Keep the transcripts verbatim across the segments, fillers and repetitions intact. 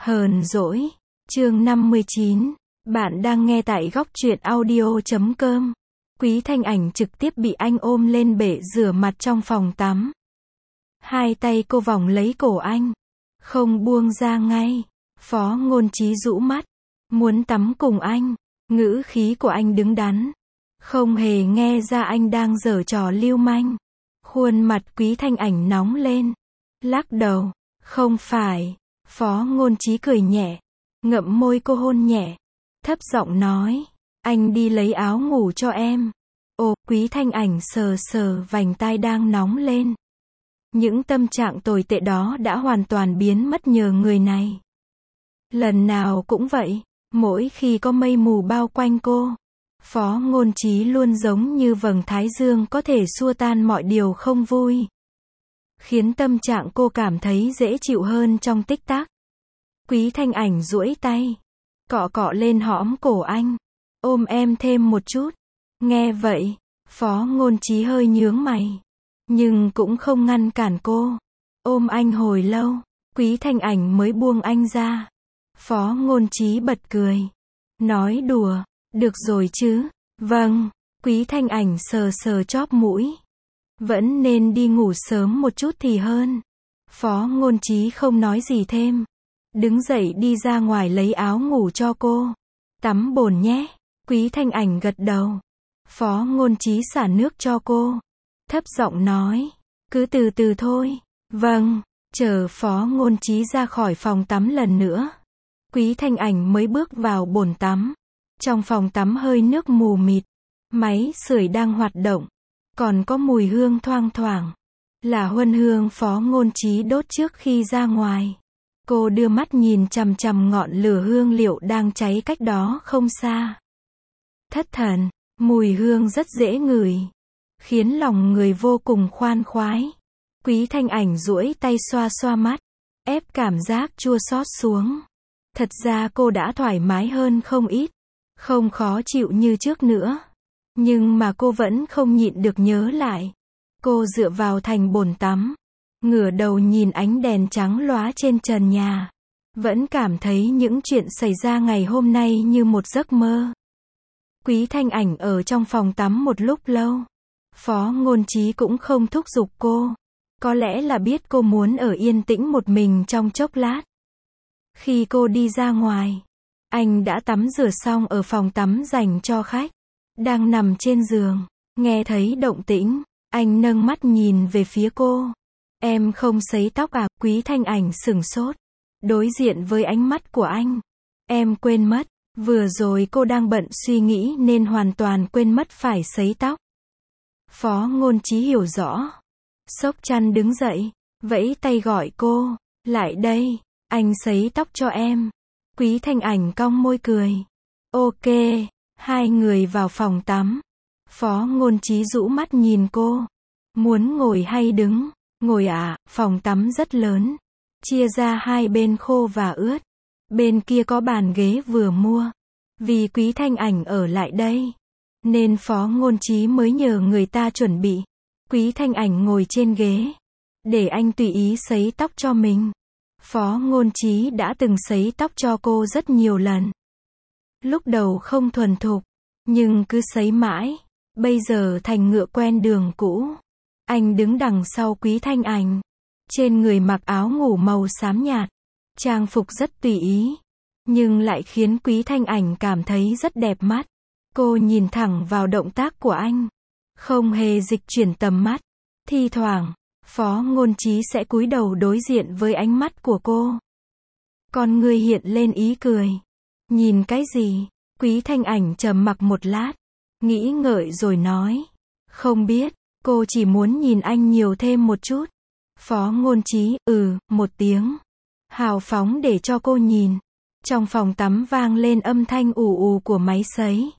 Hờn dỗi, chương năm mươi chín. Bạn đang nghe tại góc truyện audio chấm com. Quý Thanh Ảnh trực tiếp bị anh ôm lên bể rửa mặt trong phòng tắm. Hai tay cô vòng lấy cổ anh, không buông ra ngay. Phó Ngôn Chí rũ mắt, muốn tắm cùng anh. Ngữ khí của anh đứng đắn, không hề nghe ra anh đang giở trò lưu manh. Khuôn mặt Quý Thanh Ảnh nóng lên, lắc đầu, không phải. Phó Ngôn Chí cười nhẹ, ngậm môi cô hôn nhẹ, thấp giọng nói, anh đi lấy áo ngủ cho em. Ồ, Quý Thanh Ảnh sờ sờ vành tai đang nóng lên. Những tâm trạng tồi tệ đó đã hoàn toàn biến mất nhờ người này. Lần nào cũng vậy, mỗi khi có mây mù bao quanh cô, Phó Ngôn Chí luôn giống như vầng thái dương có thể xua tan mọi điều không vui, khiến tâm trạng cô cảm thấy dễ chịu hơn trong tích tắc. Quý Thanh Ảnh duỗi tay, cọ cọ lên hõm cổ anh, ôm em thêm một chút. Nghe vậy, Phó Ngôn Chí hơi nhướng mày, nhưng cũng không ngăn cản cô. Ôm anh hồi lâu, Quý Thanh Ảnh mới buông anh ra. Phó Ngôn Chí bật cười, nói đùa, được rồi chứ. Vâng. Quý Thanh Ảnh sờ sờ chóp mũi, vẫn nên đi ngủ sớm một chút thì hơn. Phó Ngôn Chí không nói gì thêm, đứng dậy đi ra ngoài lấy áo ngủ cho cô. Tắm bồn nhé. Quý Thanh Ảnh gật đầu. Phó Ngôn Chí xả nước cho cô, thấp giọng nói, cứ từ từ thôi. Vâng. Chờ Phó Ngôn Chí ra khỏi phòng tắm lần nữa, Quý Thanh Ảnh mới bước vào bồn tắm. Trong phòng tắm hơi nước mù mịt, máy sưởi đang hoạt động, còn có mùi hương thoang thoảng, là huân hương Phó Ngôn Chí đốt trước khi ra ngoài. Cô đưa mắt nhìn chằm chằm ngọn lửa hương liệu đang cháy cách đó không xa. Thất thần, mùi hương rất dễ ngửi, khiến lòng người vô cùng khoan khoái. Quý Thanh Ảnh duỗi tay xoa xoa mắt, ép cảm giác chua xót xuống. Thật ra cô đã thoải mái hơn không ít, không khó chịu như trước nữa. Nhưng mà cô vẫn không nhịn được nhớ lại. Cô dựa vào thành bồn tắm, ngửa đầu nhìn ánh đèn trắng lóa trên trần nhà, vẫn cảm thấy những chuyện xảy ra ngày hôm nay như một giấc mơ. Quý Thanh Ảnh ở trong phòng tắm một lúc lâu. Phó Ngôn Chí cũng không thúc giục cô, có lẽ là biết cô muốn ở yên tĩnh một mình trong chốc lát. Khi cô đi ra ngoài, anh đã tắm rửa xong ở phòng tắm dành cho khách, đang nằm trên giường. Nghe thấy động tĩnh, anh nâng mắt nhìn về phía cô. Em không sấy tóc à? Quý Thanh Ảnh sửng sốt, đối diện với ánh mắt của anh. Em quên mất, vừa rồi cô đang bận suy nghĩ nên hoàn toàn quên mất phải sấy tóc. Phó Ngôn Chí hiểu rõ, xốc chăn đứng dậy, vẫy tay gọi cô, lại đây, anh sấy tóc cho em. Quý Thanh Ảnh cong môi cười. Ok. Hai người vào phòng tắm. Phó Ngôn Chí rũ mắt nhìn cô. Muốn ngồi hay đứng? Ngồi ạ. Phòng tắm rất lớn, chia ra hai bên khô và ướt. Bên kia có bàn ghế vừa mua. Vì Quý Thanh Ảnh ở lại đây, nên Phó Ngôn Chí mới nhờ người ta chuẩn bị. Quý Thanh Ảnh ngồi trên ghế, để anh tùy ý sấy tóc cho mình. Phó Ngôn Chí đã từng sấy tóc cho cô rất nhiều lần. Lúc đầu không thuần thục, nhưng cứ sấy mãi, bây giờ thành ngựa quen đường cũ. Anh đứng đằng sau Quý Thanh Ảnh, trên người mặc áo ngủ màu xám nhạt, trang phục rất tùy ý, nhưng lại khiến Quý Thanh Ảnh cảm thấy rất đẹp mắt. Cô nhìn thẳng vào động tác của anh, không hề dịch chuyển tầm mắt. Thi thoảng, Phó Ngôn Chí sẽ cúi đầu đối diện với ánh mắt của cô. Con người hiện lên ý cười. Nhìn cái gì? Quý Thanh Ảnh trầm mặc một lát, nghĩ ngợi rồi nói, không biết, cô chỉ muốn nhìn anh nhiều thêm một chút. Phó Ngôn Chí, ừ, một tiếng, hào phóng để cho cô nhìn. Trong phòng tắm vang lên âm thanh ù ù của máy sấy.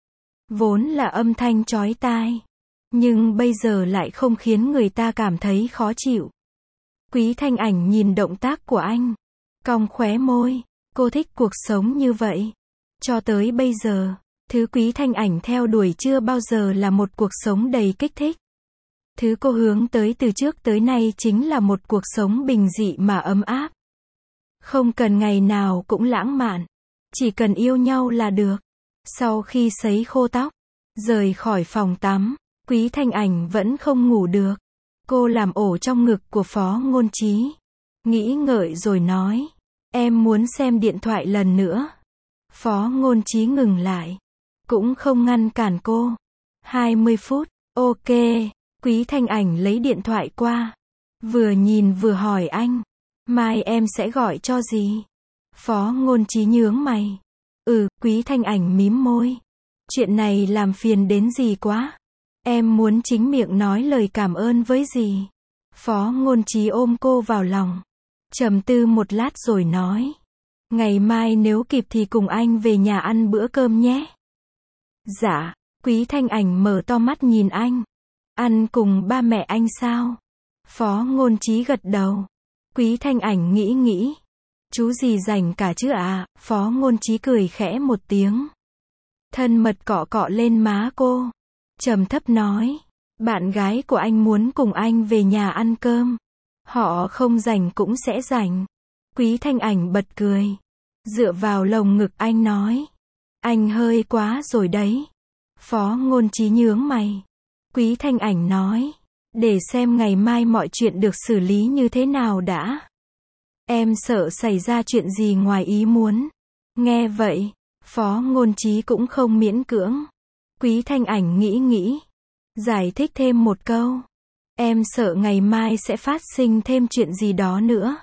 Vốn là âm thanh chói tai, nhưng bây giờ lại không khiến người ta cảm thấy khó chịu. Quý Thanh Ảnh nhìn động tác của anh, cong khóe môi. Cô thích cuộc sống như vậy. Cho tới bây giờ, thứ Quý Thanh Ảnh theo đuổi chưa bao giờ là một cuộc sống đầy kích thích. Thứ cô hướng tới từ trước tới nay chính là một cuộc sống bình dị mà ấm áp. Không cần ngày nào cũng lãng mạn. Chỉ cần yêu nhau là được. Sau khi sấy khô tóc, rời khỏi phòng tắm, Quý Thanh Ảnh vẫn không ngủ được. Cô làm ổ trong ngực của Phó Ngôn Chí. Nghĩ ngợi rồi nói. Em muốn xem điện thoại lần nữa. Phó Ngôn Chí ngừng lại. Cũng không ngăn cản cô. hai mươi phút. Ok. Quý Thanh Ảnh lấy điện thoại qua. Vừa nhìn vừa hỏi anh. Mai em sẽ gọi cho gì? Phó Ngôn Chí nhướng mày. Ừ, Quý Thanh Ảnh mím môi. Chuyện này làm phiền đến gì quá. Em muốn chính miệng nói lời cảm ơn với gì. Phó Ngôn Chí ôm cô vào lòng. Trầm tư một lát rồi nói. Ngày mai nếu kịp thì cùng anh về nhà ăn bữa cơm nhé. Dạ. Quý Thanh Ảnh mở to mắt nhìn anh. Ăn cùng ba mẹ anh sao? Phó Ngôn Chí gật đầu. Quý Thanh Ảnh nghĩ nghĩ. Chú gì rảnh cả chứ à? Phó Ngôn Chí cười khẽ một tiếng. Thân mật cọ cọ lên má cô. Trầm thấp nói. Bạn gái của anh muốn cùng anh về nhà ăn cơm. Họ không rảnh cũng sẽ rảnh. Quý Thanh Ảnh bật cười. Dựa vào lồng ngực anh nói. Anh hơi quá rồi đấy. Phó Ngôn Chí nhướng mày. Quý Thanh Ảnh nói. Để xem ngày mai mọi chuyện được xử lý như thế nào đã. Em sợ xảy ra chuyện gì ngoài ý muốn. Nghe vậy, Phó Ngôn Chí cũng không miễn cưỡng. Quý Thanh Ảnh nghĩ nghĩ. Giải thích thêm một câu. Em sợ ngày mai sẽ phát sinh thêm chuyện gì đó nữa.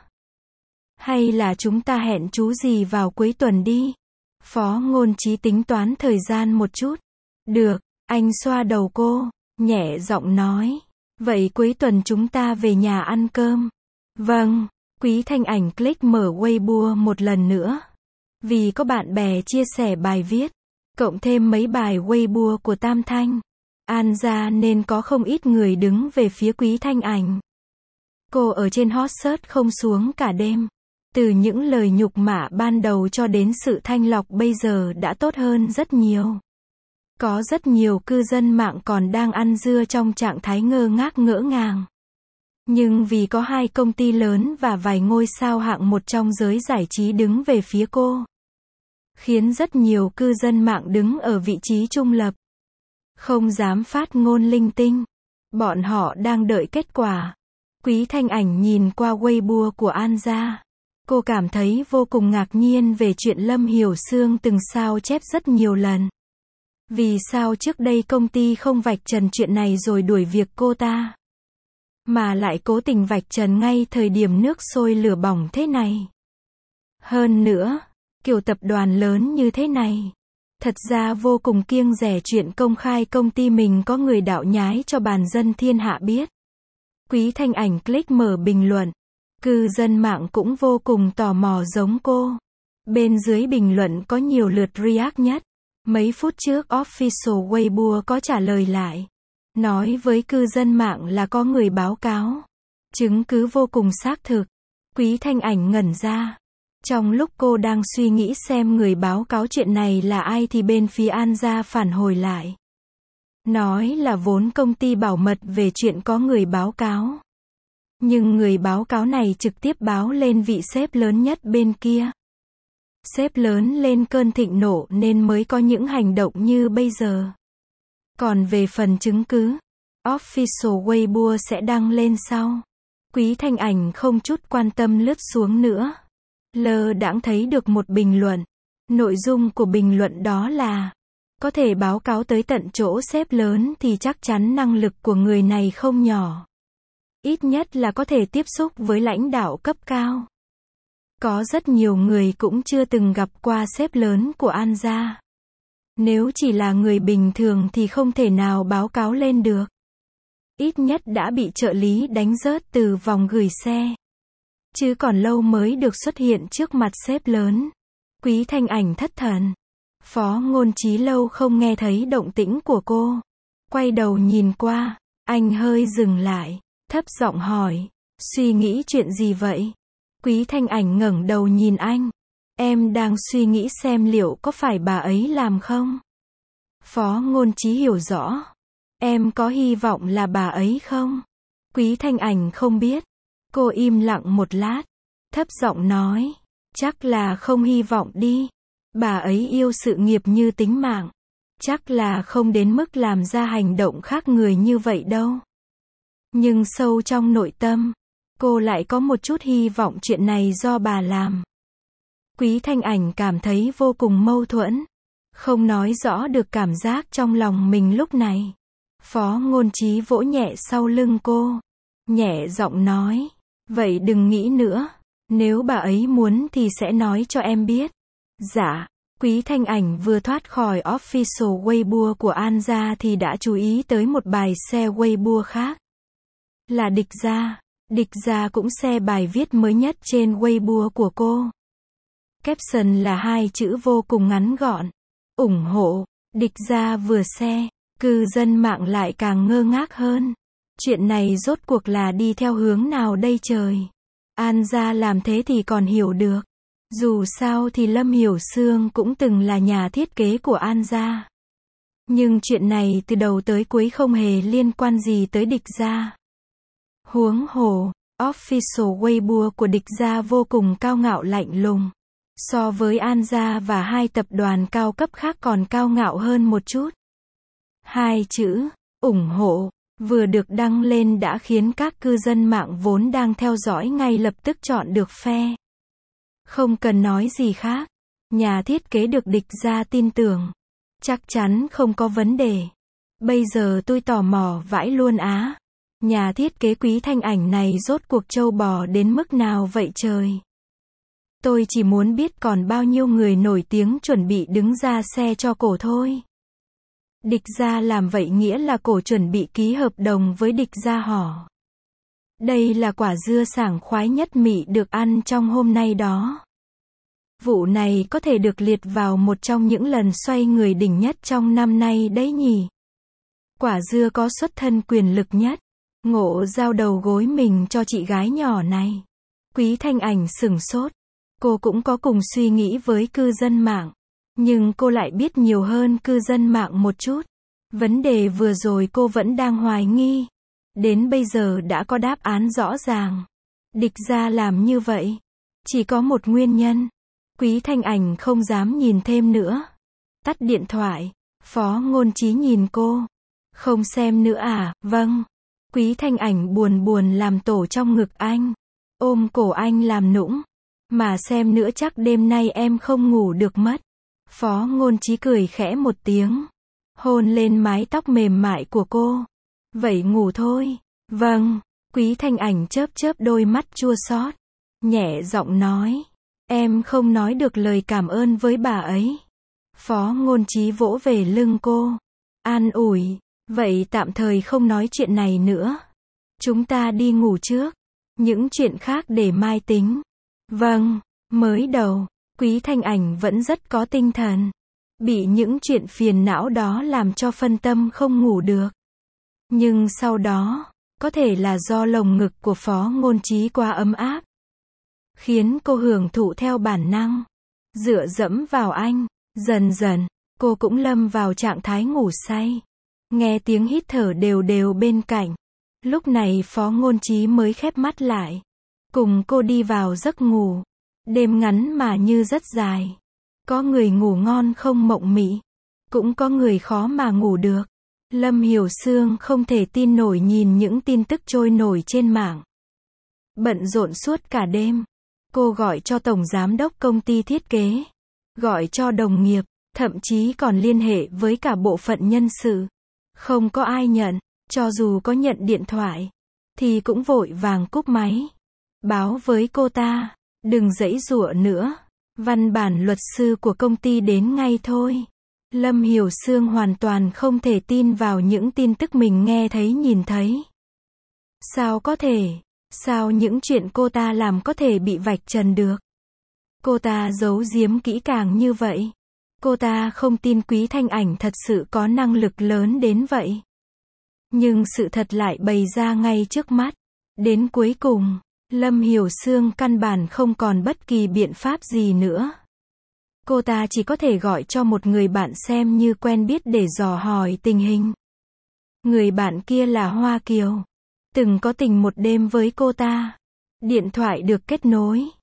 Hay là chúng ta hẹn chú gì vào cuối tuần đi. Phó Ngôn Chí tính toán thời gian một chút. Được, anh xoa đầu cô, nhẹ giọng nói. Vậy cuối tuần chúng ta về nhà ăn cơm. Vâng. Quý Thanh Ảnh click mở Weibo một lần nữa. Vì có bạn bè chia sẻ bài viết, cộng thêm mấy bài Weibo của Tam Thanh, An gia nên có không ít người đứng về phía Quý Thanh Ảnh. Cô ở trên hot search không xuống cả đêm. Từ những lời nhục mạ ban đầu cho đến sự thanh lọc bây giờ đã tốt hơn rất nhiều. Có rất nhiều cư dân mạng còn đang ăn dưa trong trạng thái ngơ ngác ngỡ ngàng. Nhưng vì có hai công ty lớn và vài ngôi sao hạng một trong giới giải trí đứng về phía cô, khiến rất nhiều cư dân mạng đứng ở vị trí trung lập, không dám phát ngôn linh tinh. Bọn họ đang đợi kết quả. Quý Thanh Ảnh nhìn qua Weibo của An gia. Cô cảm thấy vô cùng ngạc nhiên về chuyện Lâm Hiểu Sương từng sao chép rất nhiều lần. Vì sao trước đây công ty không vạch trần chuyện này rồi đuổi việc cô ta, mà lại cố tình vạch trần ngay thời điểm nước sôi lửa bỏng thế này. Hơn nữa, kiểu tập đoàn lớn như thế này, thật ra vô cùng kiêng dè chuyện công khai công ty mình có người đạo nhái cho bàn dân thiên hạ biết. Quý Thanh Ảnh click mở bình luận. Cư dân mạng cũng vô cùng tò mò giống cô. Bên dưới bình luận có nhiều lượt react nhất. Mấy phút trước official Weibo có trả lời lại, nói với cư dân mạng là có người báo cáo. Chứng cứ vô cùng xác thực. Quý Thanh Ảnh ngẩn ra. Trong lúc cô đang suy nghĩ xem người báo cáo chuyện này là ai thì bên phía An gia phản hồi lại. Nói là vốn công ty bảo mật về chuyện có người báo cáo. Nhưng người báo cáo này trực tiếp báo lên vị sếp lớn nhất bên kia. Sếp lớn lên cơn thịnh nộ nên mới có những hành động như bây giờ. Còn về phần chứng cứ, official Weibo sẽ đăng lên sau. Quý Thanh Ảnh không chút quan tâm lướt xuống nữa. Lơ đãng thấy được một bình luận. Nội dung của bình luận đó là, có thể báo cáo tới tận chỗ sếp lớn thì chắc chắn năng lực của người này không nhỏ. Ít nhất là có thể tiếp xúc với lãnh đạo cấp cao. Có rất nhiều người cũng chưa từng gặp qua sếp lớn của An gia. Nếu chỉ là người bình thường thì không thể nào báo cáo lên được. Ít nhất đã bị trợ lý đánh rớt từ vòng gửi xe. Chứ còn lâu mới được xuất hiện trước mặt sếp lớn. Quý Thanh Ảnh thất thần. Phó Ngôn Chí lâu không nghe thấy động tĩnh của cô. Quay đầu nhìn qua, anh hơi dừng lại, thấp giọng hỏi, suy nghĩ chuyện gì vậy? Quý Thanh Ảnh ngẩng đầu nhìn anh. Em đang suy nghĩ xem liệu có phải bà ấy làm không? Phó Ngôn Chí hiểu rõ. Em có hy vọng là bà ấy không? Quý Thanh Ảnh không biết. Cô im lặng một lát, thấp giọng nói, Chắc là không hy vọng đi. Bà ấy yêu sự nghiệp như tính mạng. Chắc là không đến mức làm ra hành động khác người như vậy đâu. Nhưng sâu trong nội tâm, cô lại có một chút hy vọng chuyện này do bà làm. Quý Thanh Ảnh cảm thấy vô cùng mâu thuẫn. Không nói rõ được cảm giác trong lòng mình lúc này. Phó Ngôn Chí vỗ nhẹ sau lưng cô. Nhẹ giọng nói. Vậy đừng nghĩ nữa. Nếu bà ấy muốn thì sẽ nói cho em biết. Dạ. Quý Thanh Ảnh vừa thoát khỏi official Weibo của An gia thì đã chú ý tới một bài share Weibo khác. Là Địch Gia. Địch Gia cũng share bài viết mới nhất trên Weibo của cô. Caption là hai chữ vô cùng ngắn gọn. Ủng hộ. Địch Gia vừa share, cư dân mạng lại càng ngơ ngác hơn. Chuyện này rốt cuộc là đi theo hướng nào đây trời? An gia làm thế thì còn hiểu được. Dù sao thì Lâm Hiểu Sương cũng từng là nhà thiết kế của An gia. Nhưng chuyện này từ đầu tới cuối không hề liên quan gì tới Địch Gia. Huống hồ, official Weibo của Địch Gia vô cùng cao ngạo lạnh lùng. So với An gia và hai tập đoàn cao cấp khác còn cao ngạo hơn một chút. Hai chữ, ủng hộ, vừa được đăng lên đã khiến các cư dân mạng vốn đang theo dõi ngay lập tức chọn được phe. Không cần nói gì khác. Nhà thiết kế được Địch Gia tin tưởng. Chắc chắn không có vấn đề. Bây giờ tôi tò mò vãi luôn á. Nhà thiết kế Quý Thanh Ảnh này rốt cuộc trâu bò đến mức nào vậy trời? Tôi chỉ muốn biết còn bao nhiêu người nổi tiếng chuẩn bị đứng ra xe cho cổ thôi. Địch Gia làm vậy nghĩa là cổ chuẩn bị ký hợp đồng với Địch Gia hỏ. Đây là quả dưa sảng khoái nhất mị được ăn trong hôm nay đó. Vụ này có thể được liệt vào một trong những lần xoay người đỉnh nhất trong năm nay đấy nhỉ. Quả dưa có xuất thân quyền lực nhất. Ngộ giao đầu gối mình cho chị gái nhỏ này. Quý Thanh Ảnh sửng sốt. Cô cũng có cùng suy nghĩ với cư dân mạng. Nhưng cô lại biết nhiều hơn cư dân mạng một chút. Vấn đề vừa rồi cô vẫn đang hoài nghi. Đến bây giờ đã có đáp án rõ ràng. Địch Gia làm như vậy. Chỉ có một nguyên nhân. Quý Thanh Ảnh không dám nhìn thêm nữa. Tắt điện thoại. Phó Ngôn Chí nhìn cô. Không xem nữa à? Vâng. Quý Thanh Ảnh buồn buồn làm tổ trong ngực anh. Ôm cổ anh làm nũng. Mà xem nữa chắc đêm nay em không ngủ được mất. Phó Ngôn Chí cười khẽ một tiếng. Hôn lên mái tóc mềm mại của cô. Vậy ngủ thôi. Vâng. Quý Thanh Ảnh chớp chớp đôi mắt chua xót. Nhẹ giọng nói. Em không nói được lời cảm ơn với bà ấy. Phó Ngôn Chí vỗ về lưng cô. An ủi. Vậy tạm thời không nói chuyện này nữa. Chúng ta đi ngủ trước. Những chuyện khác để mai tính. Vâng. Mới đầu, Quý Thanh Ảnh vẫn rất có tinh thần. Bị những chuyện phiền não đó làm cho phân tâm không ngủ được. Nhưng sau đó, có thể là do lồng ngực của Phó Ngôn Chí quá ấm áp. Khiến cô hưởng thụ theo bản năng. Dựa dẫm vào anh. Dần dần, cô cũng lâm vào trạng thái ngủ say. Nghe tiếng hít thở đều đều bên cạnh. Lúc này Phó Ngôn Chí mới khép mắt lại. Cùng cô đi vào giấc ngủ. Đêm ngắn mà như rất dài. Có người ngủ ngon không mộng mị. Cũng có người khó mà ngủ được. Lâm Hiểu Sương không thể tin nổi nhìn những tin tức trôi nổi trên mạng. Bận rộn suốt cả đêm. Cô gọi cho tổng giám đốc công ty thiết kế. Gọi cho đồng nghiệp. Thậm chí còn liên hệ với cả bộ phận nhân sự. Không có ai nhận. Cho dù có nhận điện thoại. Thì cũng vội vàng cúp máy. Báo với cô ta. Đừng giãy giụa nữa. Văn bản luật sư của công ty đến ngay thôi. Lâm Hiểu Sương hoàn toàn không thể tin vào những tin tức mình nghe thấy nhìn thấy. Sao có thể? Sao những chuyện cô ta làm có thể bị vạch trần được? Cô ta giấu giếm kỹ càng như vậy. Cô ta không tin Quý Thanh Ảnh thật sự có năng lực lớn đến vậy. Nhưng sự thật lại bày ra ngay trước mắt. Đến cuối cùng, Lâm Hiểu Sương căn bản không còn bất kỳ biện pháp gì nữa. Cô ta chỉ có thể gọi cho một người bạn xem như quen biết để dò hỏi tình hình. Người bạn kia là Hoa Kiều. Từng có tình một đêm với cô ta. Điện thoại được kết nối.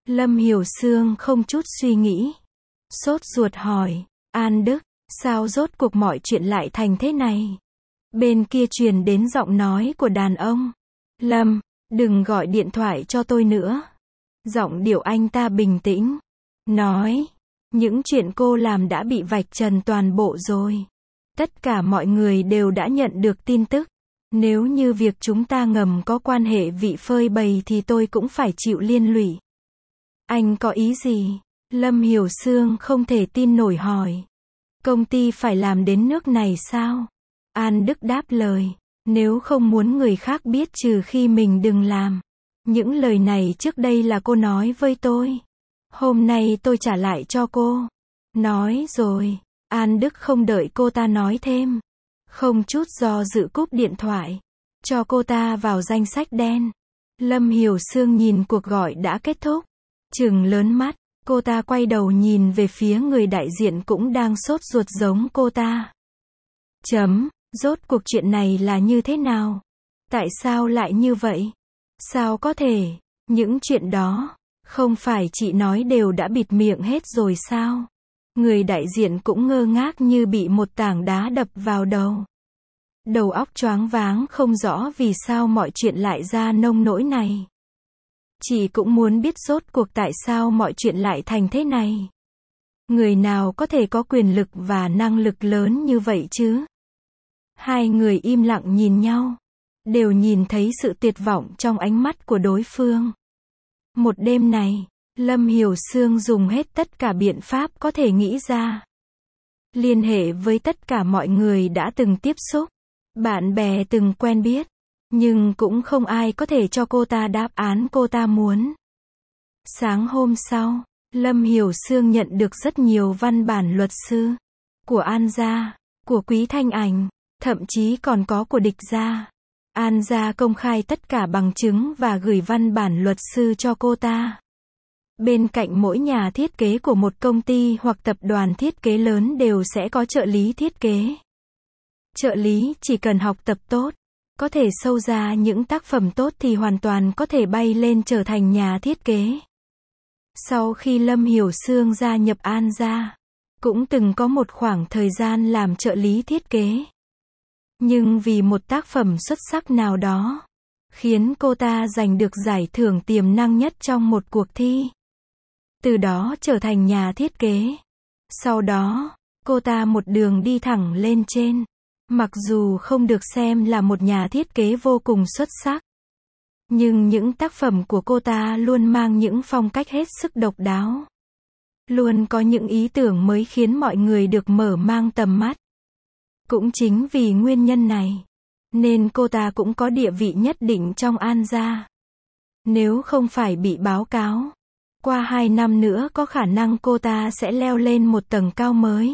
Lâm Hiểu Sương không chút suy nghĩ. Sốt ruột hỏi, An Đức, sao rốt cuộc mọi chuyện lại thành thế này? Bên kia truyền đến giọng nói của đàn ông. Lâm, đừng gọi điện thoại cho tôi nữa. Giọng điệu anh ta bình tĩnh. Nói, những chuyện cô làm đã bị vạch trần toàn bộ rồi. Tất cả mọi người đều đã nhận được tin tức. Nếu như việc chúng ta ngầm có quan hệ vị phơi bày thì tôi cũng phải chịu liên lụy. Anh có ý gì? Lâm Hiểu Sương không thể tin nổi hỏi. Công ty phải làm đến nước này sao? An Đức đáp lời. Nếu không muốn người khác biết trừ khi mình đừng làm. Những lời này trước đây là cô nói với tôi. Hôm nay tôi trả lại cho cô. Nói rồi. An Đức không đợi cô ta nói thêm. Không chút do dự cúp điện thoại. Cho cô ta vào danh sách đen. Lâm Hiểu Sương nhìn cuộc gọi đã kết thúc. Trừng lớn mắt. Cô ta quay đầu nhìn về phía người đại diện cũng đang sốt ruột giống cô ta. Chấm. Rốt cuộc chuyện này là như thế nào? Tại sao lại như vậy? Sao có thể? Những chuyện đó, không phải chị nói đều đã bịt miệng hết rồi sao? Người đại diện cũng ngơ ngác như bị một tảng đá đập vào đầu. Đầu óc choáng váng không rõ vì sao mọi chuyện lại ra nông nỗi này. Chị cũng muốn biết rốt cuộc tại sao mọi chuyện lại thành thế này. Người nào có thể có quyền lực và năng lực lớn như vậy chứ? Hai người im lặng nhìn nhau. Đều nhìn thấy sự tuyệt vọng trong ánh mắt của đối phương. Một đêm này, Lâm Hiểu Sương dùng hết tất cả biện pháp có thể nghĩ ra. Liên hệ với tất cả mọi người đã từng tiếp xúc. Bạn bè từng quen biết. Nhưng cũng không ai có thể cho cô ta đáp án cô ta muốn. Sáng hôm sau, Lâm Hiểu Sương nhận được rất nhiều văn bản luật sư. Của An gia, của Quý Thanh Ảnh, thậm chí còn có của địch gia. An gia công khai tất cả bằng chứng và gửi văn bản luật sư cho cô ta. Bên cạnh mỗi nhà thiết kế của một công ty hoặc tập đoàn thiết kế lớn đều sẽ có trợ lý thiết kế. Trợ lý chỉ cần học tập tốt, có thể sâu ra những tác phẩm tốt thì hoàn toàn có thể bay lên trở thành nhà thiết kế. Sau khi Lâm Hiểu Sương gia nhập An gia, cũng từng có một khoảng thời gian làm trợ lý thiết kế. Nhưng vì một tác phẩm xuất sắc nào đó, khiến cô ta giành được giải thưởng tiềm năng nhất trong một cuộc thi. Từ đó trở thành nhà thiết kế. Sau đó, cô ta một đường đi thẳng lên trên. Mặc dù không được xem là một nhà thiết kế vô cùng xuất sắc, nhưng những tác phẩm của cô ta luôn mang những phong cách hết sức độc đáo. Luôn có những ý tưởng mới khiến mọi người được mở mang tầm mắt. Cũng chính vì nguyên nhân này, nên cô ta cũng có địa vị nhất định trong An gia. Nếu không phải bị báo cáo, qua hai năm nữa có khả năng cô ta sẽ leo lên một tầng cao mới.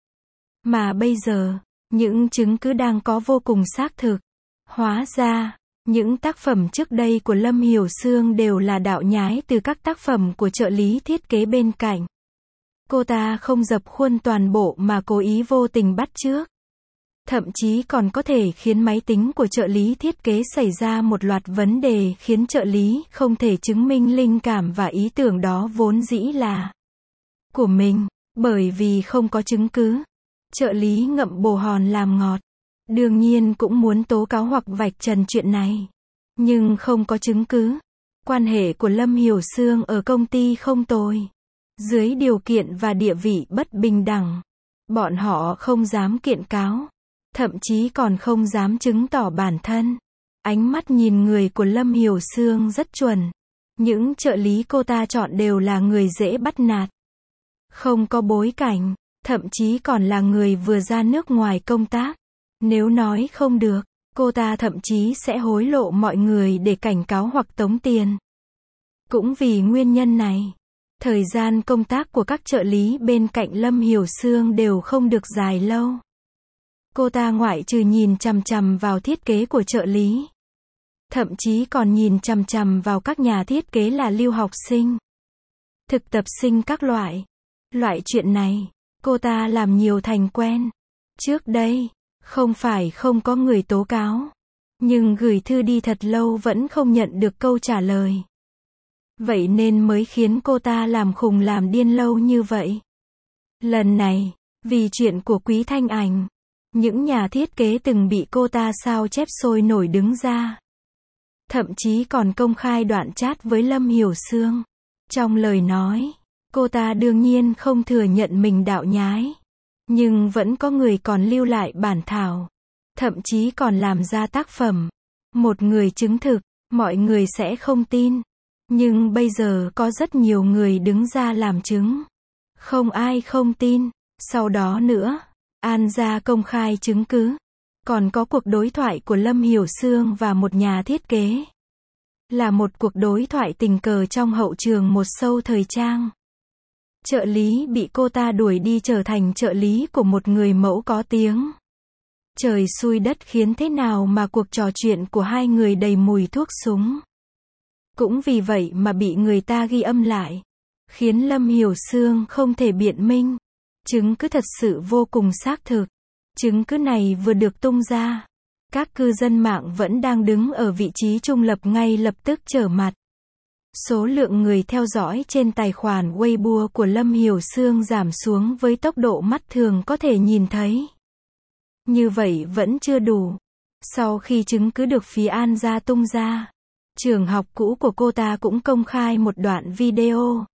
Mà bây giờ, những chứng cứ đang có vô cùng xác thực. Hóa ra, những tác phẩm trước đây của Lâm Hiểu Sương đều là đạo nhái từ các tác phẩm của trợ lý thiết kế bên cạnh. Cô ta không dập khuôn toàn bộ mà cố ý vô tình bắt chước. Thậm chí còn có thể khiến máy tính của trợ lý thiết kế xảy ra một loạt vấn đề khiến trợ lý không thể chứng minh linh cảm và ý tưởng đó vốn dĩ là của mình, bởi vì không có chứng cứ. Trợ lý ngậm bồ hòn làm ngọt. Đương nhiên cũng muốn tố cáo hoặc vạch trần chuyện này. Nhưng không có chứng cứ. Quan hệ của Lâm Hiểu Sương ở công ty không tồi. Dưới điều kiện và địa vị bất bình đẳng, bọn họ không dám kiện cáo. Thậm chí còn không dám chứng tỏ bản thân. Ánh mắt nhìn người của Lâm Hiểu Sương rất chuẩn. Những trợ lý cô ta chọn đều là người dễ bắt nạt. Không có bối cảnh. Thậm chí còn là người vừa ra nước ngoài công tác. Nếu nói không được, cô ta thậm chí sẽ hối lộ mọi người để cảnh cáo hoặc tống tiền. Cũng vì nguyên nhân này, thời gian công tác của các trợ lý bên cạnh Lâm Hiểu Sương đều không được dài lâu. Cô ta ngoại trừ nhìn chằm chằm vào thiết kế của trợ lý, thậm chí còn nhìn chằm chằm vào các nhà thiết kế là lưu học sinh, thực tập sinh các loại. Loại chuyện này, cô ta làm nhiều thành quen. Trước đây, không phải không có người tố cáo, nhưng gửi thư đi thật lâu vẫn không nhận được câu trả lời. Vậy nên mới khiến cô ta làm khùng làm điên lâu như vậy. Lần này, vì chuyện của Quý Thanh Ảnh, những nhà thiết kế từng bị cô ta sao chép sôi nổi đứng ra. Thậm chí còn công khai đoạn chat với Lâm Hiểu Sương. Trong lời nói, cô ta đương nhiên không thừa nhận mình đạo nhái. Nhưng vẫn có người còn lưu lại bản thảo. Thậm chí còn làm ra tác phẩm. Một người chứng thực, mọi người sẽ không tin. Nhưng bây giờ có rất nhiều người đứng ra làm chứng. Không ai không tin. Sau đó nữa, An gia công khai chứng cứ. Còn có cuộc đối thoại của Lâm Hiểu Sương và một nhà thiết kế. Là một cuộc đối thoại tình cờ trong hậu trường một show thời trang. Trợ lý bị cô ta đuổi đi trở thành trợ lý của một người mẫu có tiếng. Trời xui đất khiến thế nào mà cuộc trò chuyện của hai người đầy mùi thuốc súng. Cũng vì vậy mà bị người ta ghi âm lại. Khiến Lâm Hiểu Sương không thể biện minh. Chứng cứ thật sự vô cùng xác thực. Chứng cứ này vừa được tung ra. Các cư dân mạng vẫn đang đứng ở vị trí trung lập ngay lập tức trở mặt. Số lượng người theo dõi trên tài khoản Weibo của Lâm Hiểu Sương giảm xuống với tốc độ mắt thường có thể nhìn thấy. Như vậy vẫn chưa đủ. Sau khi chứng cứ được phía An gia tung ra, trường học cũ của cô ta cũng công khai một đoạn video.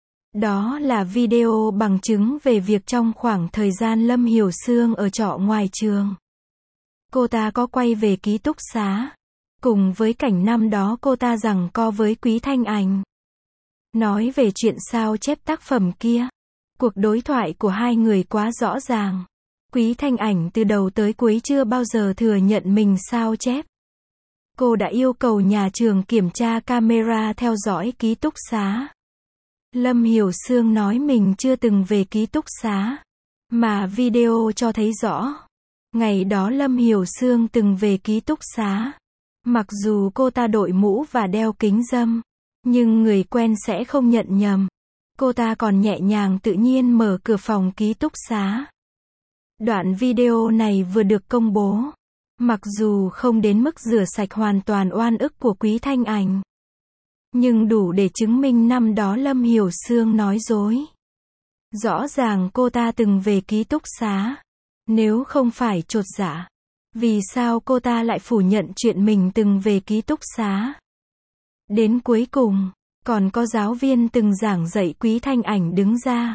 Đó là video bằng chứng về việc trong khoảng thời gian Lâm Hiểu Sương ở trọ ngoài trường. Cô ta có quay về ký túc xá. Cùng với cảnh năm đó cô ta giằng co với Quý Thanh Ảnh. Nói về chuyện sao chép tác phẩm kia. Cuộc đối thoại của hai người quá rõ ràng. Quý Thanh Ảnh từ đầu tới cuối chưa bao giờ thừa nhận mình sao chép. Cô đã yêu cầu nhà trường kiểm tra camera theo dõi ký túc xá. Lâm Hiểu Sương nói mình chưa từng về ký túc xá. Mà video cho thấy rõ. Ngày đó Lâm Hiểu Sương từng về ký túc xá. Mặc dù cô ta đội mũ và đeo kính râm. Nhưng người quen sẽ không nhận nhầm. Cô ta còn nhẹ nhàng tự nhiên mở cửa phòng ký túc xá. Đoạn video này vừa được công bố. Mặc dù không đến mức rửa sạch hoàn toàn oan ức của Quý Thanh Ảnh. Nhưng đủ để chứng minh năm đó Lâm Hiểu Sương nói dối. Rõ ràng cô ta từng về ký túc xá. Nếu không phải chột dạ, vì sao cô ta lại phủ nhận chuyện mình từng về ký túc xá? Đến cuối cùng, còn có giáo viên từng giảng dạy Quý Thanh Ảnh đứng ra.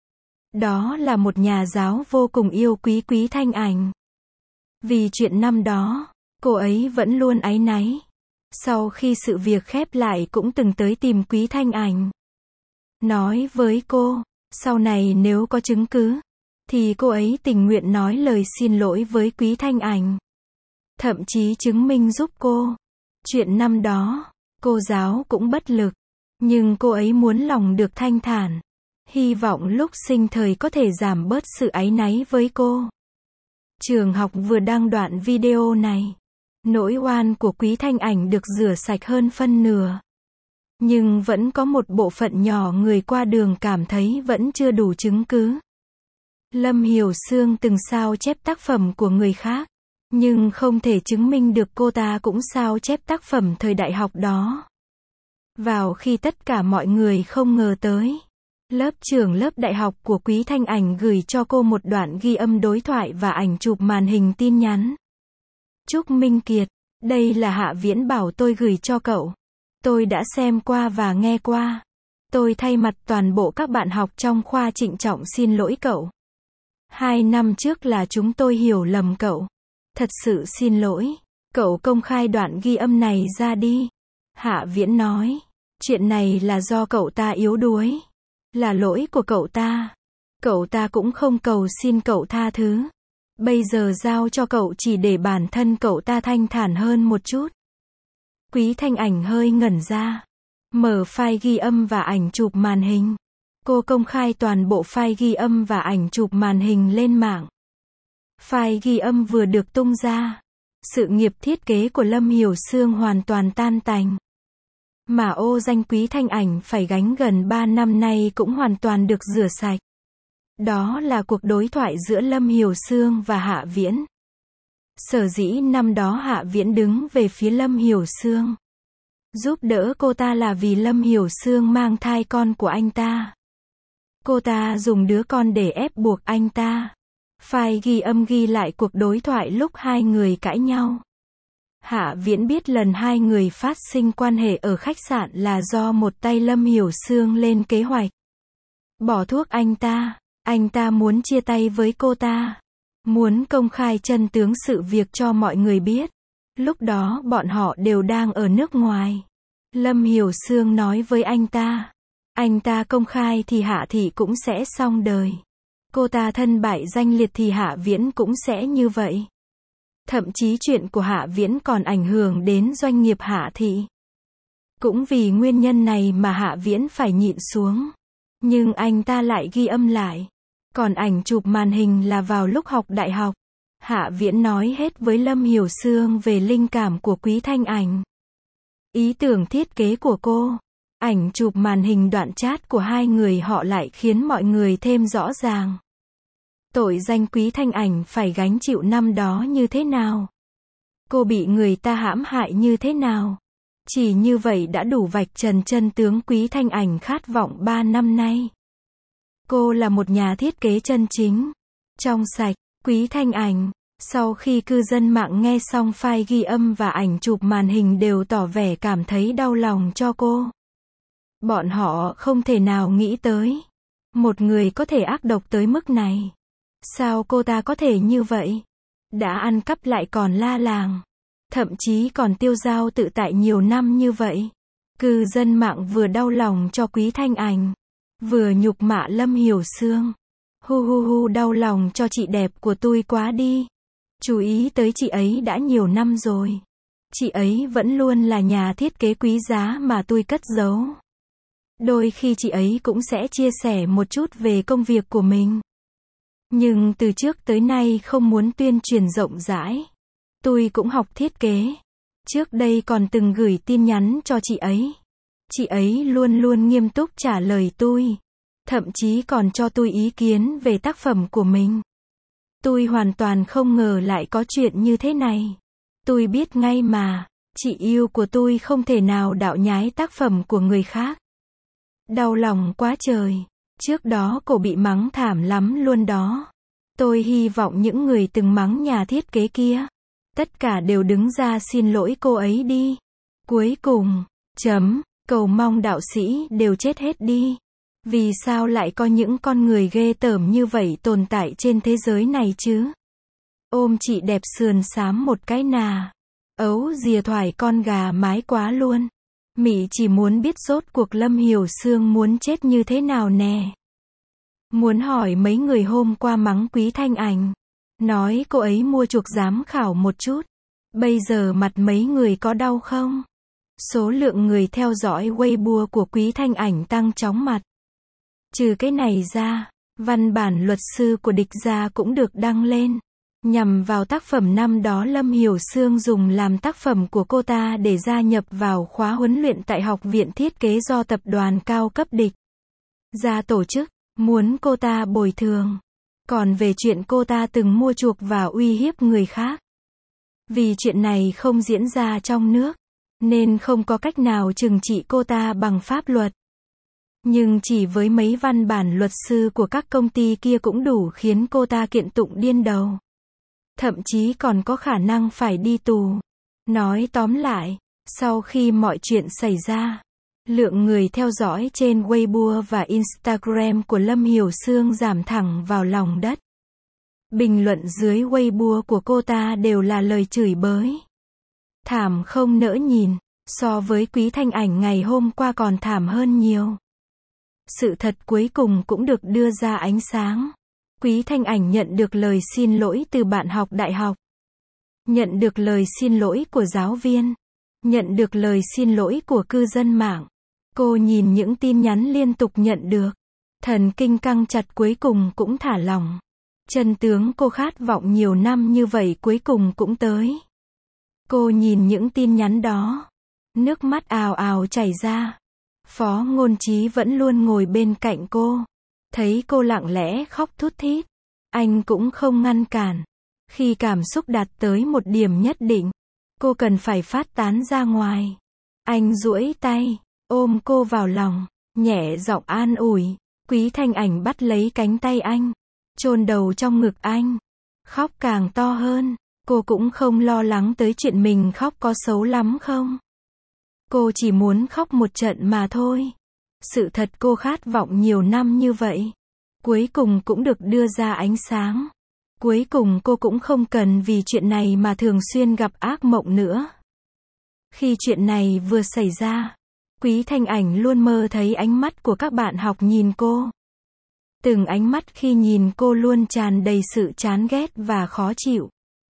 Đó là một nhà giáo vô cùng yêu quý Quý Thanh Ảnh. Vì chuyện năm đó, cô ấy vẫn luôn áy náy. Sau khi sự việc khép lại cũng từng tới tìm Quý Thanh Ảnh. Nói với cô, sau này nếu có chứng cứ, thì cô ấy tình nguyện nói lời xin lỗi với Quý Thanh Ảnh. Thậm chí chứng minh giúp cô. Chuyện năm đó, cô giáo cũng bất lực. Nhưng cô ấy muốn lòng được thanh thản. Hy vọng lúc sinh thời có thể giảm bớt sự áy náy với cô. Trường học vừa đăng đoạn video này. Nỗi oan của Quý Thanh Ảnh được rửa sạch hơn phân nửa. Nhưng vẫn có một bộ phận nhỏ người qua đường cảm thấy vẫn chưa đủ chứng cứ. Lâm Hiểu Sương từng sao chép tác phẩm của người khác. Nhưng không thể chứng minh được cô ta cũng sao chép tác phẩm thời đại học đó. Vào khi tất cả mọi người không ngờ tới. Lớp trưởng lớp đại học của Quý Thanh Ảnh gửi cho cô một đoạn ghi âm đối thoại và ảnh chụp màn hình tin nhắn. Trúc Minh Kiệt, đây là Hạ Viễn bảo tôi gửi cho cậu. Tôi đã xem qua và nghe qua. Tôi thay mặt toàn bộ các bạn học trong khoa trịnh trọng xin lỗi cậu. Hai năm trước là chúng tôi hiểu lầm cậu. Thật sự xin lỗi. Cậu công khai đoạn ghi âm này ra đi. Hạ Viễn nói. Chuyện này là do cậu ta yếu đuối. Là lỗi của cậu ta. Cậu ta cũng không cầu xin cậu tha thứ. Bây giờ giao cho cậu chỉ để bản thân cậu ta thanh thản hơn một chút. Quý Thanh Ảnh hơi ngẩn ra. Mở file ghi âm và ảnh chụp màn hình. Cô công khai toàn bộ file ghi âm và ảnh chụp màn hình lên mạng. File ghi âm vừa được tung ra. Sự nghiệp thiết kế của Lâm Hiểu Sương hoàn toàn tan tành. Mà ô danh Quý Thanh Ảnh phải gánh gần ba năm nay cũng hoàn toàn được rửa sạch. Đó là cuộc đối thoại giữa Lâm Hiểu Sương và Hạ Viễn. Sở dĩ năm đó Hạ Viễn đứng về phía Lâm Hiểu Sương. Giúp đỡ cô ta là vì Lâm Hiểu Sương mang thai con của anh ta. Cô ta dùng đứa con để ép buộc anh ta. File ghi âm ghi lại cuộc đối thoại lúc hai người cãi nhau. Hạ Viễn biết lần hai người phát sinh quan hệ ở khách sạn là do một tay Lâm Hiểu Sương lên kế hoạch. Bỏ thuốc anh ta. Anh ta muốn chia tay với cô ta. Muốn công khai chân tướng sự việc cho mọi người biết. Lúc đó bọn họ đều đang ở nước ngoài. Lâm Hiểu Sương nói với anh ta. Anh ta công khai thì Hạ Thị cũng sẽ xong đời. Cô ta thân bại danh liệt thì Hạ Viễn cũng sẽ như vậy. Thậm chí chuyện của Hạ Viễn còn ảnh hưởng đến doanh nghiệp Hạ Thị. Cũng vì nguyên nhân này mà Hạ Viễn phải nhịn xuống. Nhưng anh ta lại ghi âm lại. Còn ảnh chụp màn hình là vào lúc học đại học. Hạ Viễn nói hết với Lâm Hiểu Sương về linh cảm của Quý Thanh Ảnh. Ý tưởng thiết kế của cô. Ảnh chụp màn hình đoạn chat của hai người họ lại khiến mọi người thêm rõ ràng. Tội danh Quý Thanh Ảnh phải gánh chịu năm đó như thế nào? Cô bị người ta hãm hại như thế nào? Chỉ như vậy đã đủ vạch trần chân tướng Quý Thanh Ảnh khát vọng ba năm nay. Cô là một nhà thiết kế chân chính, trong sạch. Quý Thanh Ảnh. Sau khi cư dân mạng nghe xong file ghi âm và ảnh chụp màn hình đều tỏ vẻ cảm thấy đau lòng cho cô. Bọn họ không thể nào nghĩ tới. Một người có thể ác độc tới mức này. Sao cô ta có thể như vậy? Đã ăn cắp lại còn la làng. Thậm chí còn tiêu dao tự tại nhiều năm như vậy. Cư dân mạng vừa đau lòng cho Quý Thanh Ảnh. Vừa nhục mạ Lâm Hiểu Sương. Hu hu hu, đau lòng cho chị đẹp của tôi quá đi. Chú ý tới chị ấy đã nhiều năm rồi. Chị ấy vẫn luôn là nhà thiết kế quý giá mà tôi cất giấu. Đôi khi chị ấy cũng sẽ chia sẻ một chút về công việc của mình. Nhưng từ trước tới nay không muốn tuyên truyền rộng rãi. Tôi cũng học thiết kế. Trước đây còn từng gửi tin nhắn cho chị ấy. Chị ấy luôn luôn nghiêm túc trả lời tôi. Thậm chí còn cho tôi ý kiến về tác phẩm của mình. Tôi hoàn toàn không ngờ lại có chuyện như thế này. Tôi biết ngay mà, chị yêu của tôi không thể nào đạo nhái tác phẩm của người khác. Đau lòng quá trời. Trước đó cô bị mắng thảm lắm luôn đó. Tôi hy vọng những người từng mắng nhà thiết kế kia, tất cả đều đứng ra xin lỗi cô ấy đi. Cuối cùng, chấm, cầu mong đạo sĩ đều chết hết đi. Vì sao lại có những con người ghê tởm như vậy tồn tại trên thế giới này chứ? Ôm chị đẹp sườn xám một cái nà. Ấu dìa thoải con gà mái quá luôn. Mị chỉ muốn biết rốt cuộc Lâm Hiểu Sương muốn chết như thế nào nè. Muốn hỏi mấy người hôm qua mắng Quý Thanh Ảnh. Nói cô ấy mua chuộc giám khảo một chút. Bây giờ mặt mấy người có đau không? Số lượng người theo dõi Weibo của Quý Thanh Ảnh tăng chóng mặt. Trừ cái này ra, văn bản luật sư của địch gia cũng được đăng lên. Nhằm vào tác phẩm năm đó Lâm Hiểu Sương dùng làm tác phẩm của cô ta để gia nhập vào khóa huấn luyện tại Học viện Thiết kế do tập đoàn cao cấp địch gia tổ chức, muốn cô ta bồi thường. Còn về chuyện cô ta từng mua chuộc và uy hiếp người khác. Vì chuyện này không diễn ra trong nước, nên không có cách nào trừng trị cô ta bằng pháp luật. Nhưng chỉ với mấy văn bản luật sư của các công ty kia cũng đủ khiến cô ta kiện tụng điên đầu. Thậm chí còn có khả năng phải đi tù. Nói tóm lại, sau khi mọi chuyện xảy ra, lượng người theo dõi trên Weibo và Instagram của Lâm Hiểu Sương giảm thẳng vào lòng đất. Bình luận dưới Weibo của cô ta đều là lời chửi bới. Thảm không nỡ nhìn, so với Quý Thanh Ảnh ngày hôm qua còn thảm hơn nhiều. Sự thật cuối cùng cũng được đưa ra ánh sáng. Quý Thanh Ảnh nhận được lời xin lỗi từ bạn học đại học. Nhận được lời xin lỗi của giáo viên. Nhận được lời xin lỗi của cư dân mạng. Cô nhìn những tin nhắn liên tục nhận được. Thần kinh căng chặt cuối cùng cũng thả lỏng. Chân tướng cô khát vọng nhiều năm như vậy cuối cùng cũng tới. Cô nhìn những tin nhắn đó. Nước mắt ào ào chảy ra. Phó Ngôn Chí vẫn luôn ngồi bên cạnh cô. Thấy cô lặng lẽ khóc thút thít. Anh cũng không ngăn cản. Khi cảm xúc đạt tới một điểm nhất định, cô cần phải phát tán ra ngoài. Anh duỗi tay, ôm cô vào lòng, nhẹ giọng an ủi. Quý Thanh Ảnh bắt lấy cánh tay anh, chôn đầu trong ngực anh, khóc càng to hơn. Cô cũng không lo lắng tới chuyện mình khóc có xấu lắm không. Cô chỉ muốn khóc một trận mà thôi. Sự thật cô khát vọng nhiều năm như vậy, cuối cùng cũng được đưa ra ánh sáng. Cuối cùng cô cũng không cần vì chuyện này mà thường xuyên gặp ác mộng nữa. Khi chuyện này vừa xảy ra, Quý Thanh Ảnh luôn mơ thấy ánh mắt của các bạn học nhìn cô. Từng ánh mắt khi nhìn cô luôn tràn đầy sự chán ghét và khó chịu.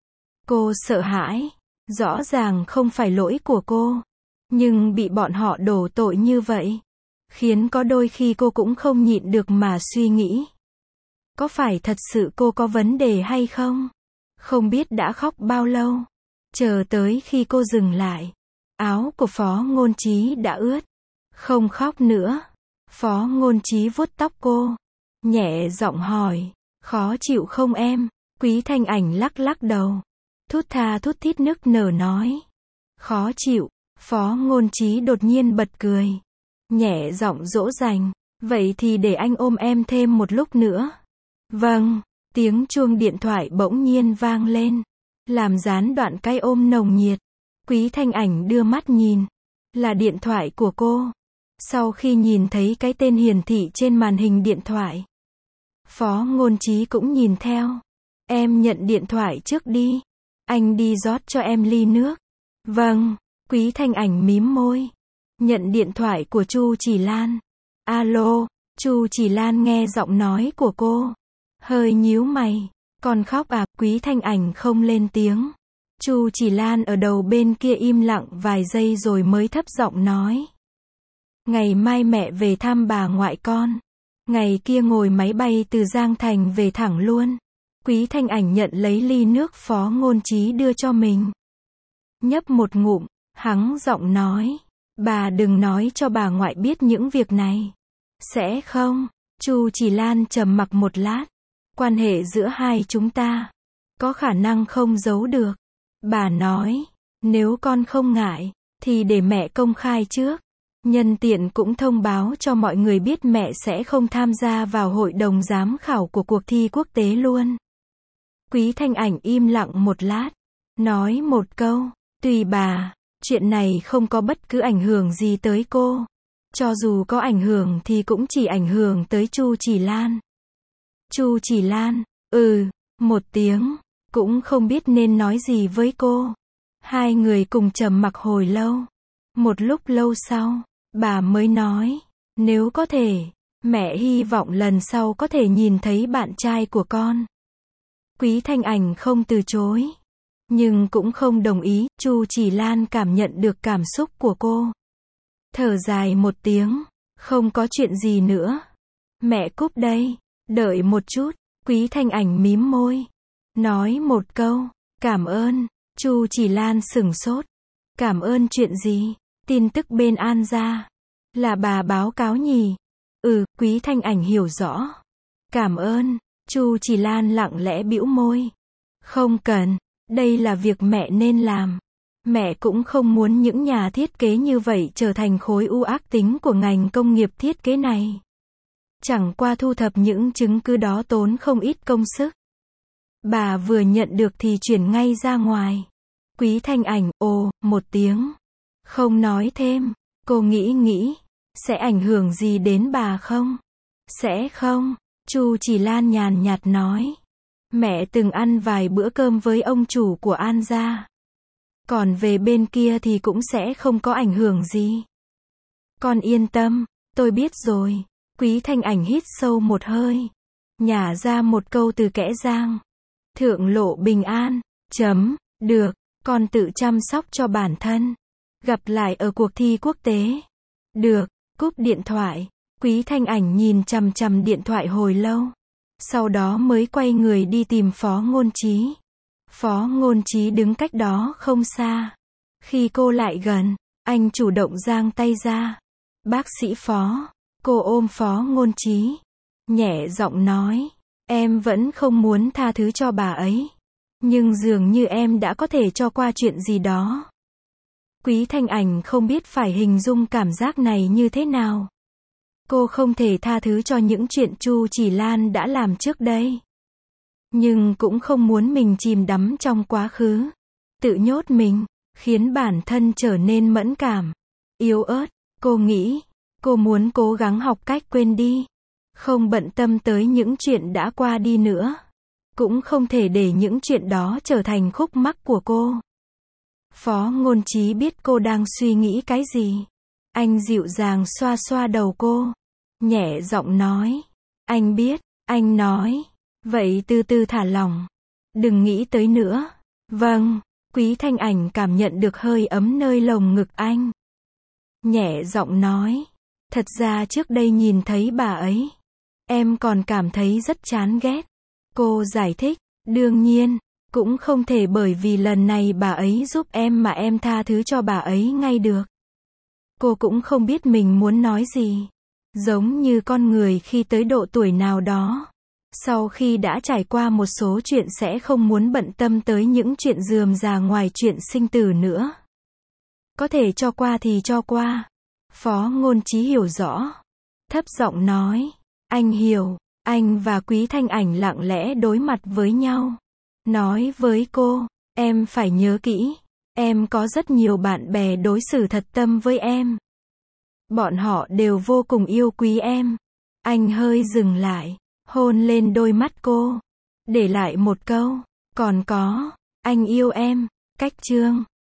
Cô sợ hãi, rõ ràng không phải lỗi của cô, nhưng bị bọn họ đổ tội như vậy, khiến có đôi khi cô cũng không nhịn được mà suy nghĩ. Có phải thật sự cô có vấn đề hay không? Không biết đã khóc bao lâu. Chờ tới khi cô dừng lại, áo của Phó Ngôn Trí đã ướt. Không khóc nữa. Phó Ngôn Trí vuốt tóc cô, nhẹ giọng hỏi, khó chịu không em? Quý Thanh Ảnh lắc lắc đầu, thút tha thút thít nức nở nói, khó chịu. Phó Ngôn Trí đột nhiên bật cười, nhẹ giọng dỗ dành, vậy thì để anh ôm em thêm một lúc nữa. Vâng. Tiếng chuông điện thoại bỗng nhiên vang lên, làm gián đoạn cái ôm nồng nhiệt. Quý Thanh Ảnh đưa mắt nhìn, là điện thoại của cô. Sau khi nhìn thấy cái tên hiển thị trên màn hình điện thoại, Phó Ngôn Trí cũng nhìn theo. Em nhận điện thoại trước đi, anh đi rót cho em ly nước. Vâng. Quý Thanh Ảnh mím môi, nhận điện thoại của Chu Chỉ Lan. Alo. Chu Chỉ Lan nghe giọng nói của cô, hơi nhíu mày. Còn khóc à? Quý Thanh Ảnh không lên tiếng. Chu Chỉ Lan ở đầu bên kia im lặng vài giây rồi mới thấp giọng nói, ngày mai mẹ về thăm bà ngoại con. Ngày kia ngồi máy bay từ Giang Thành về thẳng luôn. Quý Thanh Ảnh nhận lấy ly nước Phó Ngôn Trí đưa cho mình, nhấp một ngụm, hắng giọng nói, bà đừng nói cho bà ngoại biết những việc này. Sẽ không? Chu Chỉ Lan trầm mặc một lát. Quan hệ giữa hai chúng ta, có khả năng không giấu được. Bà nói, nếu con không ngại, thì để mẹ công khai trước. Nhân tiện cũng thông báo cho mọi người biết mẹ sẽ không tham gia vào hội đồng giám khảo của cuộc thi quốc tế luôn. Quý Thanh Ảnh im lặng một lát, nói một câu, tùy bà, chuyện này không có bất cứ ảnh hưởng gì tới cô. Cho dù có ảnh hưởng thì cũng chỉ ảnh hưởng tới Chu Chỉ Lan. Chu Chỉ Lan, ừ, một tiếng, cũng không biết nên nói gì với cô. Hai người cùng trầm mặc hồi lâu. Một lúc lâu sau, bà mới nói, nếu có thể, mẹ hy vọng lần sau có thể nhìn thấy bạn trai của con. Quý Thanh Ảnh không từ chối, nhưng cũng không đồng ý. Chu Chỉ Lan cảm nhận được cảm xúc của cô, thở dài một tiếng, không có chuyện gì nữa. Mẹ cúp đây, đợi một chút. Quý Thanh Ảnh mím môi, nói một câu, cảm ơn. Chu Chỉ Lan sửng sốt, cảm ơn chuyện gì? Tin tức bên An gia, là bà báo cáo nhỉ? Ừ. Quý Thanh Ảnh hiểu rõ. Cảm ơn. Chu Chỉ Lan lặng lẽ bĩu môi, không cần, đây là việc mẹ nên làm. Mẹ cũng không muốn những nhà thiết kế như vậy trở thành khối u ác tính của ngành công nghiệp thiết kế này. Chẳng qua thu thập những chứng cứ đó tốn không ít công sức. Bà vừa nhận được thì chuyển ngay ra ngoài. Quý Thanh Ảnh, ồ, một tiếng, không nói thêm. Cô nghĩ nghĩ, sẽ ảnh hưởng gì đến bà không? Sẽ không. Chu Chỉ Lan nhàn nhạt nói, mẹ từng ăn vài bữa cơm với ông chủ của An gia. Còn về bên kia thì cũng sẽ không có ảnh hưởng gì. Con yên tâm, tôi biết rồi. Quý Thanh Ảnh hít sâu một hơi, nhả ra một câu từ kẽ răng. Thượng lộ bình an. Chấm. Được, con tự chăm sóc cho bản thân. Gặp lại ở cuộc thi quốc tế. Được. Cúp điện thoại. Quý Thanh Ảnh nhìn chằm chằm điện thoại hồi lâu, sau đó mới quay người đi tìm Phó Ngôn Trí. Phó Ngôn Trí đứng cách đó không xa. Khi cô lại gần, anh chủ động giang tay ra. Bác sĩ Phó. Cô ôm Phó Ngôn Trí, nhẹ giọng nói, em vẫn không muốn tha thứ cho bà ấy, nhưng dường như em đã có thể cho qua chuyện gì đó. Quý Thanh Ảnh không biết phải hình dung cảm giác này như thế nào. Cô không thể tha thứ cho những chuyện Chu Chỉ Lan đã làm trước đây. Nhưng cũng không muốn mình chìm đắm trong quá khứ. Tự nhốt mình, khiến bản thân trở nên mẫn cảm, yếu ớt. Cô nghĩ, cô muốn cố gắng học cách quên đi. Không bận tâm tới những chuyện đã qua đi nữa. Cũng không thể để những chuyện đó trở thành khúc mắc của cô. Phó Ngôn Trí biết cô đang suy nghĩ cái gì. Anh dịu dàng xoa xoa đầu cô. Nhẹ giọng nói. Anh biết, anh nói. Vậy từ từ thả lỏng. Đừng nghĩ tới nữa. Vâng, Quý Thanh Ảnh cảm nhận được hơi ấm nơi lồng ngực anh. Nhẹ giọng nói. Thật ra trước đây nhìn thấy bà ấy, em còn cảm thấy rất chán ghét. Cô giải thích. Đương nhiên, cũng không thể bởi vì lần này bà ấy giúp em mà em tha thứ cho bà ấy ngay được. Cô cũng không biết mình muốn nói gì. Giống như con người khi tới độ tuổi nào đó, sau khi đã trải qua một số chuyện sẽ không muốn bận tâm tới những chuyện rườm rà ngoài chuyện sinh tử nữa. Có thể cho qua thì cho qua. Phó Ngôn Trí hiểu rõ. Thấp giọng nói. Anh hiểu. Anh và Quý Thanh Ảnh lặng lẽ đối mặt với nhau. Nói với cô, em phải nhớ kỹ. Em có rất nhiều bạn bè đối xử thật tâm với em. Bọn họ đều vô cùng yêu quý em. Anh hơi dừng lại, hôn lên đôi mắt cô. Để lại một câu. Còn có, anh yêu em. Cách chương